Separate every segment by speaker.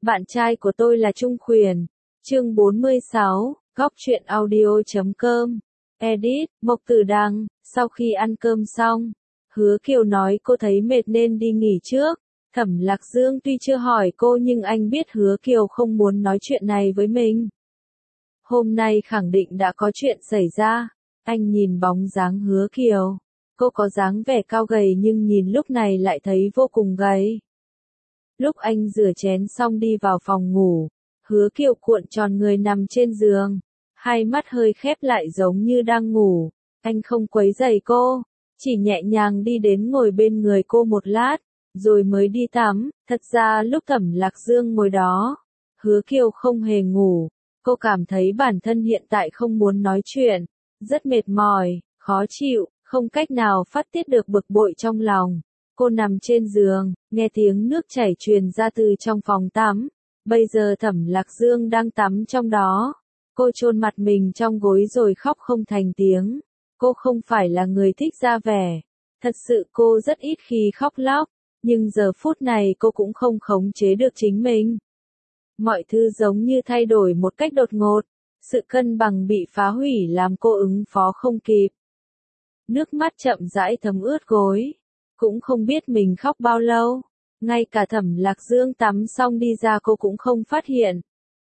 Speaker 1: Bạn trai của tôi là Trung Khuyển. Chương 46, Góc truyện audio.com. Edit, Mộc Tử Đăng. Sau khi ăn cơm xong, Hứa Kiều nói cô thấy mệt nên đi nghỉ trước. Thẩm Lạc Dương tuy chưa hỏi cô nhưng anh biết Hứa Kiều không muốn nói chuyện này với mình. Hôm nay khẳng định đã có chuyện xảy ra. Anh nhìn bóng dáng Hứa Kiều. Cô có dáng vẻ cao gầy nhưng nhìn lúc này lại thấy vô cùng gầy. Lúc anh rửa chén xong đi vào phòng ngủ, Hứa Kiều cuộn tròn người nằm trên giường, hai mắt hơi khép lại giống như đang ngủ. Anh không quấy rầy cô, chỉ nhẹ nhàng đi đến ngồi bên người cô một lát, rồi mới đi tắm. Thật ra lúc Thẩm Lạc Dương ngồi đó, Hứa Kiều không hề ngủ. Cô cảm thấy bản thân hiện tại không muốn nói chuyện, rất mệt mỏi, khó chịu, không cách nào phát tiết được bực bội trong lòng. Cô nằm trên giường, nghe tiếng nước chảy truyền ra từ trong phòng tắm. Bây giờ Thẩm Lạc Dương đang tắm trong đó. Cô chôn mặt mình trong gối rồi khóc không thành tiếng. Cô không phải là người thích ra vẻ. Thật sự cô rất ít khi khóc lóc. Nhưng giờ phút này cô cũng không khống chế được chính mình. Mọi thứ giống như thay đổi một cách đột ngột. Sự cân bằng bị phá hủy làm cô ứng phó không kịp. Nước mắt chậm rãi thấm ướt gối. Cũng không biết mình khóc bao lâu. Ngay cả Thẩm Lạc Dương tắm xong đi ra cô cũng không phát hiện.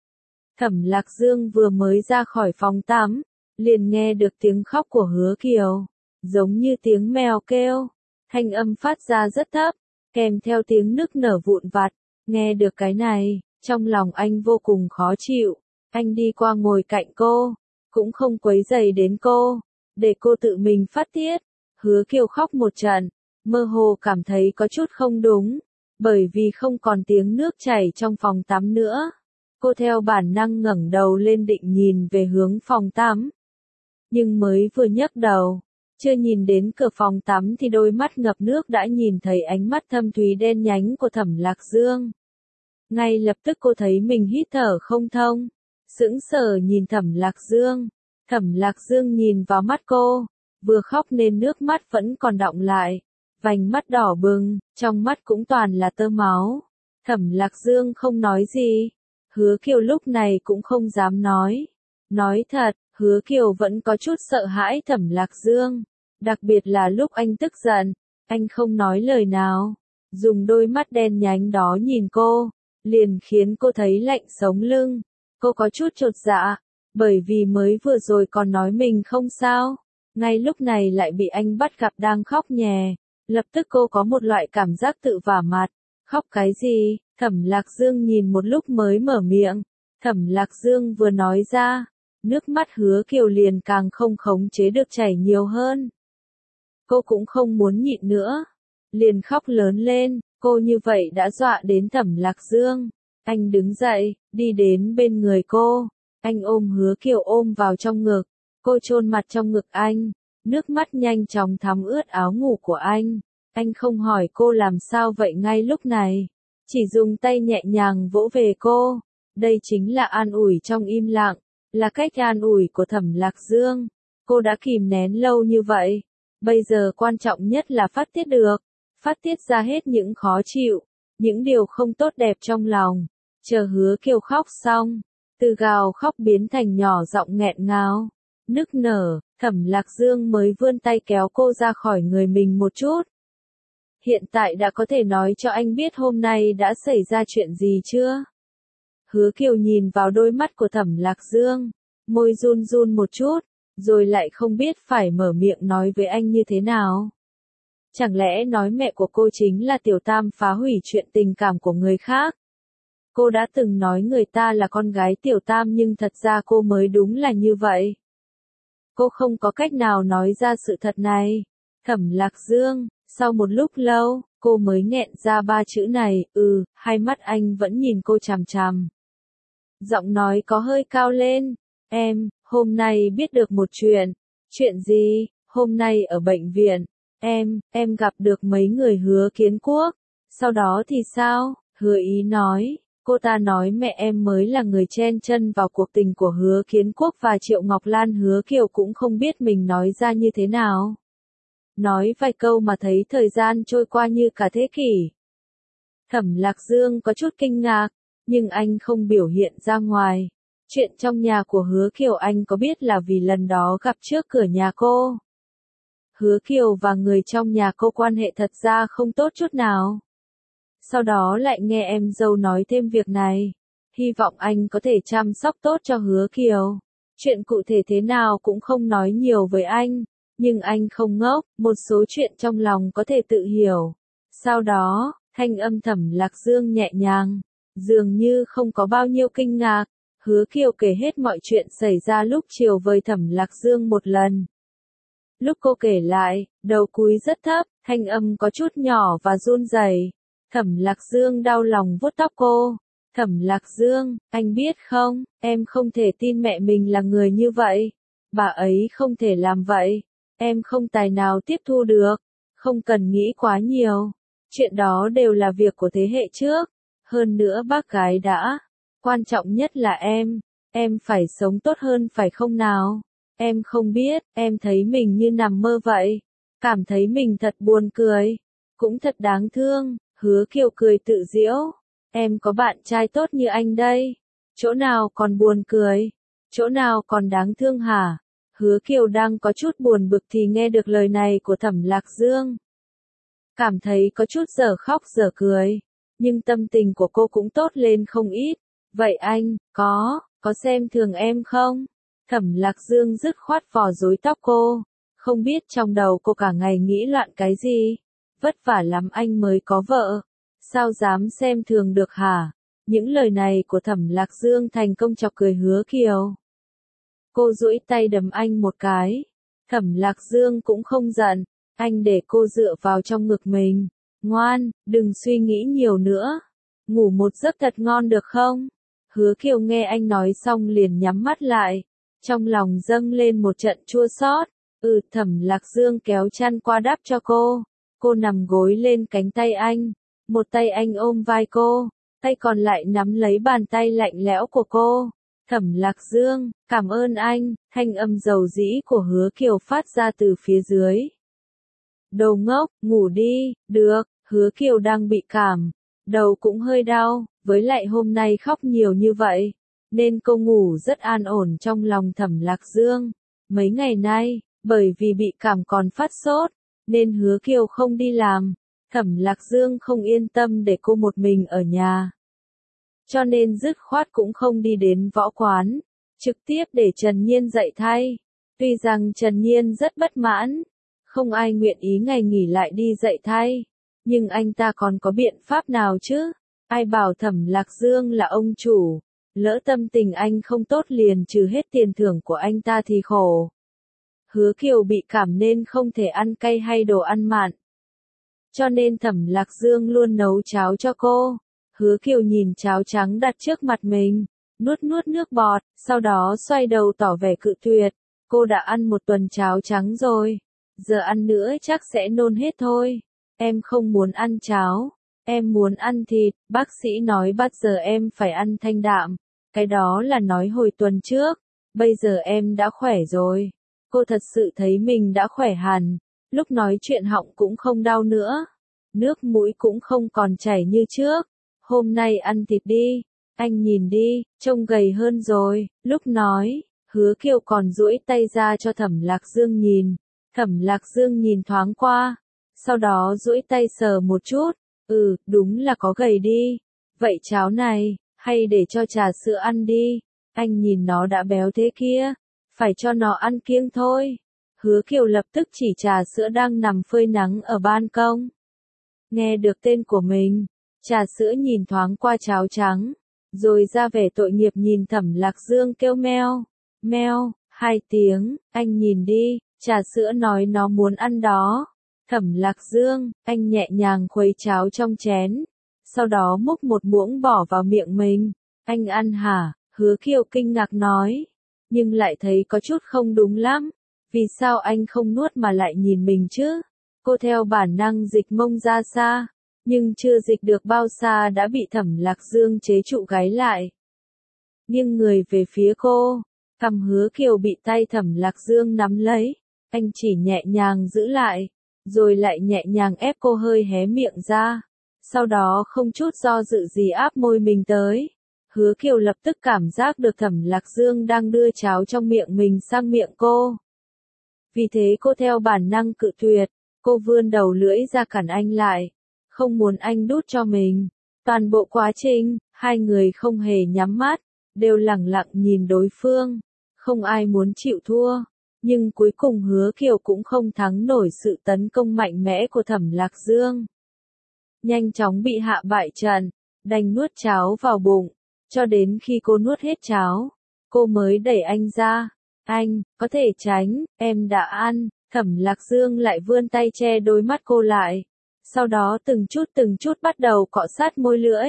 Speaker 1: Thẩm Lạc Dương vừa mới ra khỏi phòng tắm, liền nghe được tiếng khóc của Hứa Kiều. Giống như tiếng mèo kêu. Thanh âm phát ra rất thấp, kèm theo tiếng nức nở vụn vặt. Nghe được cái này, trong lòng anh vô cùng khó chịu. Anh đi qua ngồi cạnh cô, cũng không quấy rầy đến cô, để cô tự mình phát tiết. Hứa Kiều khóc một trận, mơ hồ cảm thấy có chút không đúng, bởi vì không còn tiếng nước chảy trong phòng tắm nữa. Cô theo bản năng ngẩng đầu lên định nhìn về hướng phòng tắm. Nhưng mới vừa nhấc đầu, chưa nhìn đến cửa phòng tắm thì đôi mắt ngập nước đã nhìn thấy ánh mắt thâm thúy đen nhánh của Thẩm Lạc Dương. Ngay lập tức cô thấy mình hít thở không thông, sững sờ nhìn Thẩm Lạc Dương. Thẩm Lạc Dương nhìn vào mắt cô, vừa khóc nên nước mắt vẫn còn đọng lại, vành mắt đỏ bừng, trong mắt cũng toàn là tơ máu. Thẩm Lạc Dương không nói gì, Hứa Kiều lúc này cũng không dám nói. Nói thật, Hứa Kiều vẫn có chút sợ hãi Thẩm Lạc Dương, đặc biệt là lúc anh tức giận, anh không nói lời nào, dùng đôi mắt đen nhánh đó nhìn cô, liền khiến cô thấy lạnh sống lưng. Cô có chút chột dạ, bởi vì mới vừa rồi còn nói mình không sao, ngay lúc này lại bị anh bắt gặp đang khóc nhè. Lập tức cô có một loại cảm giác tự vả mặt. Khóc cái gì? Thẩm Lạc Dương nhìn một lúc mới mở miệng. Thẩm Lạc Dương vừa nói ra, nước mắt Hứa Kiều liền càng không khống chế được chảy nhiều hơn. Cô cũng không muốn nhịn nữa, liền khóc lớn lên. Cô như vậy đã dọa đến Thẩm Lạc Dương. Anh đứng dậy, đi đến bên người cô. Anh ôm Hứa Kiều ôm vào trong ngực. Cô chôn mặt trong ngực anh. Nước mắt nhanh chóng thấm ướt áo ngủ của anh. Anh không hỏi cô làm sao vậy ngay lúc này, chỉ dùng tay nhẹ nhàng vỗ về cô. Đây chính là an ủi trong im lặng, là cách an ủi của Thẩm Lạc Dương. Cô đã kìm nén lâu như vậy, bây giờ quan trọng nhất là phát tiết được, phát tiết ra hết những khó chịu, những điều không tốt đẹp trong lòng. Chờ Hứa Kiều khóc xong, từ gào khóc biến thành nhỏ giọng nghẹn ngào, nức nở. Thẩm Lạc Dương mới vươn tay kéo cô ra khỏi người mình một chút. Hiện tại đã có thể nói cho anh biết hôm nay đã xảy ra chuyện gì chưa? Hứa Kiều nhìn vào đôi mắt của Thẩm Lạc Dương, môi run run một chút, rồi lại không biết phải mở miệng nói với anh như thế nào. Chẳng lẽ nói mẹ của cô chính là Tiểu Tam phá hủy chuyện tình cảm của người khác? Cô đã từng nói người ta là con gái Tiểu Tam nhưng thật ra cô mới đúng là như vậy. Cô không có cách nào nói ra sự thật này. Thẩm Lạc Dương, sau một lúc lâu, cô mới nghẹn ra ba chữ này. Hai mắt anh vẫn nhìn cô chằm chằm. Giọng nói có hơi cao lên. Hôm nay biết được một chuyện. Chuyện gì? Hôm nay ở bệnh viện, em gặp được mấy người Hứa Kiến Quốc. Sau đó thì sao? Hứa Ý nói. Cô ta nói mẹ em mới là người chen chân vào cuộc tình của Hứa Kiến Quốc và Triệu Ngọc Lan. Hứa Kiều cũng không biết mình nói ra như thế nào. Nói vài câu mà thấy thời gian trôi qua như cả thế kỷ. Thẩm Lạc Dương có chút kinh ngạc, nhưng anh không biểu hiện ra ngoài. Chuyện trong nhà của Hứa Kiều anh có biết là vì lần đó gặp trước cửa nhà cô. Hứa Kiều và người trong nhà cô quan hệ thật ra không tốt chút nào. Sau đó lại nghe em dâu nói thêm việc này. Hy vọng anh có thể chăm sóc tốt cho Hứa Kiều. Chuyện cụ thể thế nào cũng không nói nhiều với anh. Nhưng anh không ngốc, một số chuyện trong lòng có thể tự hiểu. Sau đó, thanh âm Thẩm Lạc Dương nhẹ nhàng, dường như không có bao nhiêu kinh ngạc. Hứa Kiều kể hết mọi chuyện xảy ra lúc chiều với Thẩm Lạc Dương một lần. Lúc cô kể lại, đầu cúi rất thấp, thanh âm có chút nhỏ và run rẩy. Thẩm Lạc Dương đau lòng vuốt tóc cô. Thẩm Lạc Dương, anh biết không, em không thể tin mẹ mình là người như vậy. Bà ấy không thể làm vậy. Em không tài nào tiếp thu được. Không cần nghĩ quá nhiều. Chuyện đó đều là việc của thế hệ trước. Hơn nữa bác gái đã. Quan trọng nhất là em phải sống tốt hơn phải không nào? Em không biết, em thấy mình như nằm mơ vậy. Cảm thấy mình thật buồn cười. Cũng thật đáng thương. Hứa Kiều cười tự giễu. Em có bạn trai tốt như anh đây. Chỗ nào còn buồn cười? Chỗ nào còn đáng thương hả? Hứa Kiều đang có chút buồn bực thì nghe được lời này của Thẩm Lạc Dương. Cảm thấy có chút dở khóc dở cười. Nhưng tâm tình của cô cũng tốt lên không ít. Vậy anh, có xem thường em không? Thẩm Lạc Dương dứt khoát vò rối tóc cô. Không biết trong đầu cô cả ngày nghĩ loạn cái gì. Vất vả lắm anh mới có vợ. Sao dám xem thường được hả? Những lời này của Thẩm Lạc Dương thành công chọc cười Hứa Kiều. Cô duỗi tay đấm anh một cái. Thẩm Lạc Dương cũng không giận. Anh để cô dựa vào trong ngực mình. Ngoan, đừng suy nghĩ nhiều nữa. Ngủ một giấc thật ngon được không? Hứa Kiều nghe anh nói xong liền nhắm mắt lại. Trong lòng dâng lên một trận chua xót. Thẩm Lạc Dương kéo chăn qua đắp cho cô. Cô nằm gối lên cánh tay anh. Một tay anh ôm vai cô. Tay còn lại nắm lấy bàn tay lạnh lẽo của cô. Thẩm Lạc Dương, cảm ơn anh. Thanh âm dầu dĩ của Hứa Kiều phát ra từ phía dưới. Đồ ngốc, ngủ đi. Được. Hứa Kiều đang bị cảm. Đầu cũng hơi đau. Với lại hôm nay khóc nhiều như vậy. Nên cô ngủ rất an ổn trong lòng Thẩm Lạc Dương. Mấy ngày nay, bởi vì bị cảm còn phát sốt, nên Hứa Kiều không đi làm. Thẩm Lạc Dương không yên tâm để cô một mình ở nhà. Cho nên dứt khoát cũng không đi đến võ quán, trực tiếp để Trần Nhiên dạy thay. Tuy rằng Trần Nhiên rất bất mãn, không ai nguyện ý ngày nghỉ lại đi dạy thay, nhưng anh ta còn có biện pháp nào chứ? Ai bảo Thẩm Lạc Dương là ông chủ, lỡ tâm tình anh không tốt liền trừ hết tiền thưởng của anh ta thì khổ. Hứa Kiều bị cảm nên không thể ăn cay hay đồ ăn mặn. Cho nên Thẩm Lạc Dương luôn nấu cháo cho cô. Hứa Kiều nhìn cháo trắng đặt trước mặt mình, nuốt nuốt nước bọt, sau đó xoay đầu tỏ vẻ cự tuyệt. Cô đã ăn một tuần cháo trắng rồi, giờ ăn nữa chắc sẽ nôn hết thôi. Em không muốn ăn cháo, em muốn ăn thịt. Bác sĩ nói bắt giờ em phải ăn thanh đạm. Cái đó là nói hồi tuần trước, bây giờ em đã khỏe rồi. Cô thật sự thấy mình đã khỏe hẳn, lúc nói chuyện họng cũng không đau nữa, nước mũi cũng không còn chảy như trước. Hôm nay ăn thịt đi, anh nhìn đi, trông gầy hơn rồi. Lúc nói, Hứa Kiều còn duỗi tay ra cho Thẩm Lạc Dương nhìn. Thẩm Lạc Dương nhìn thoáng qua, sau đó duỗi tay sờ một chút. Đúng là có gầy đi. Vậy cháo này, hay để cho trà sữa ăn đi. Anh nhìn nó đã béo thế kia, phải cho nó ăn kiêng thôi. Hứa Kiều lập tức chỉ trà sữa đang nằm phơi nắng ở ban công. Nghe được tên của mình, trà sữa nhìn thoáng qua cháo trắng, rồi ra vẻ tội nghiệp nhìn Thẩm Lạc Dương kêu meo, meo, 2 tiếng. Anh nhìn đi, trà sữa nói nó muốn ăn đó. Thẩm Lạc Dương, anh nhẹ nhàng khuấy cháo trong chén, sau đó múc một muỗng bỏ vào miệng mình. Anh ăn hả? Hứa Kiều kinh ngạc nói, nhưng lại thấy có chút không đúng lắm. Vì sao anh không nuốt mà lại nhìn mình chứ? Cô theo bản năng dịch mông ra xa, nhưng chưa dịch được bao xa đã bị Thẩm Lạc Dương chế trụ gáy lại. Nghiêng người về phía cô, cằm Hứa Kiều bị tay Thẩm Lạc Dương nắm lấy, anh chỉ nhẹ nhàng giữ lại, rồi lại nhẹ nhàng ép cô hơi hé miệng ra. sau đó không chút do dự gì áp môi mình tới. Hứa Kiều lập tức cảm giác được Thẩm Lạc Dương đang đưa cháo trong miệng mình sang miệng cô. Vì thế cô theo bản năng cự tuyệt, cô vươn đầu lưỡi ra cản anh lại, không muốn anh đút cho mình. Toàn bộ quá trình, hai người không hề nhắm mắt, đều lẳng lặng nhìn đối phương, không ai muốn chịu thua. Nhưng cuối cùng Hứa Kiều cũng không thắng nổi sự tấn công mạnh mẽ của Thẩm Lạc Dương. Nhanh chóng bị hạ bại trận, đành nuốt cháo vào bụng, cho đến khi cô nuốt hết cháo, cô mới đẩy anh ra. Anh, có thể tránh, em đã ăn. Thẩm Lạc Dương lại vươn tay che đôi mắt cô lại, sau đó từng chút bắt đầu cọ sát môi lưỡi.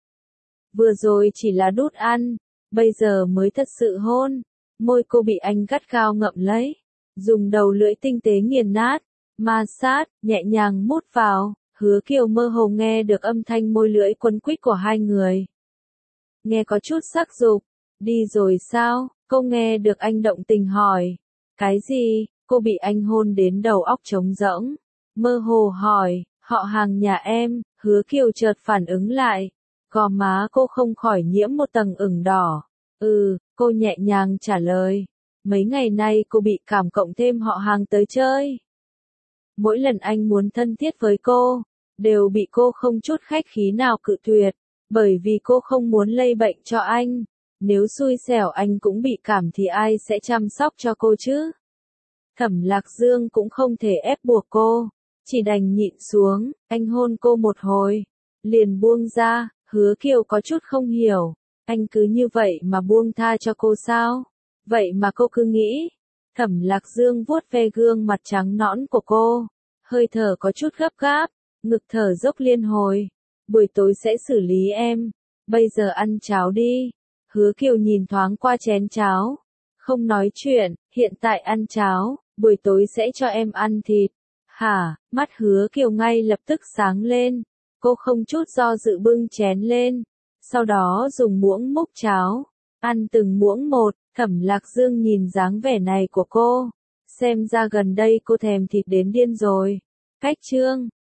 Speaker 1: Vừa rồi chỉ là đút ăn, bây giờ mới thật sự hôn. Môi cô bị anh gắt gao ngậm lấy, dùng đầu lưỡi tinh tế nghiền nát, ma sát, nhẹ nhàng mút vào. Hứa Kiều mơ hồ nghe được âm thanh môi lưỡi quấn quýt của hai người. Nghe có chút sắc dục. Đi rồi sao? Cô nghe được anh động tình hỏi. Cái gì? Cô bị anh hôn đến đầu óc trống rỗng. Mơ hồ hỏi, họ hàng nhà em. Hứa Kiều chợt phản ứng lại. Gò má cô không khỏi nhiễm một tầng ửng đỏ. Cô nhẹ nhàng trả lời. Mấy ngày nay cô bị cảm cộng thêm họ hàng tới chơi. Mỗi lần anh muốn thân thiết với cô, đều bị cô không chút khách khí nào cự tuyệt, bởi vì cô không muốn lây bệnh cho anh. Nếu xui xẻo anh cũng bị cảm thì ai sẽ chăm sóc cho cô chứ? Thẩm Lạc Dương cũng không thể ép buộc cô, chỉ đành nhịn xuống. Anh hôn cô một hồi, liền buông ra. Hứa Kiều có chút không hiểu, anh cứ như vậy mà buông tha cho cô sao? Vậy mà cô cứ nghĩ. Thẩm Lạc Dương vuốt ve gương mặt trắng nõn của cô, hơi thở có chút gấp gáp, ngực thở dốc liên hồi. Buổi tối sẽ xử lý em, bây giờ ăn cháo đi. Hứa Kiều nhìn thoáng qua chén cháo, không nói chuyện. Hiện tại ăn cháo, buổi tối sẽ cho em ăn thịt. Hả? Mắt Hứa Kiều ngay lập tức sáng lên, cô không chút do dự bưng chén lên, sau đó dùng muỗng múc cháo, ăn từng muỗng một. Thẩm Lạc Dương nhìn dáng vẻ này của cô, xem ra gần đây cô thèm thịt đến điên rồi. Cách chương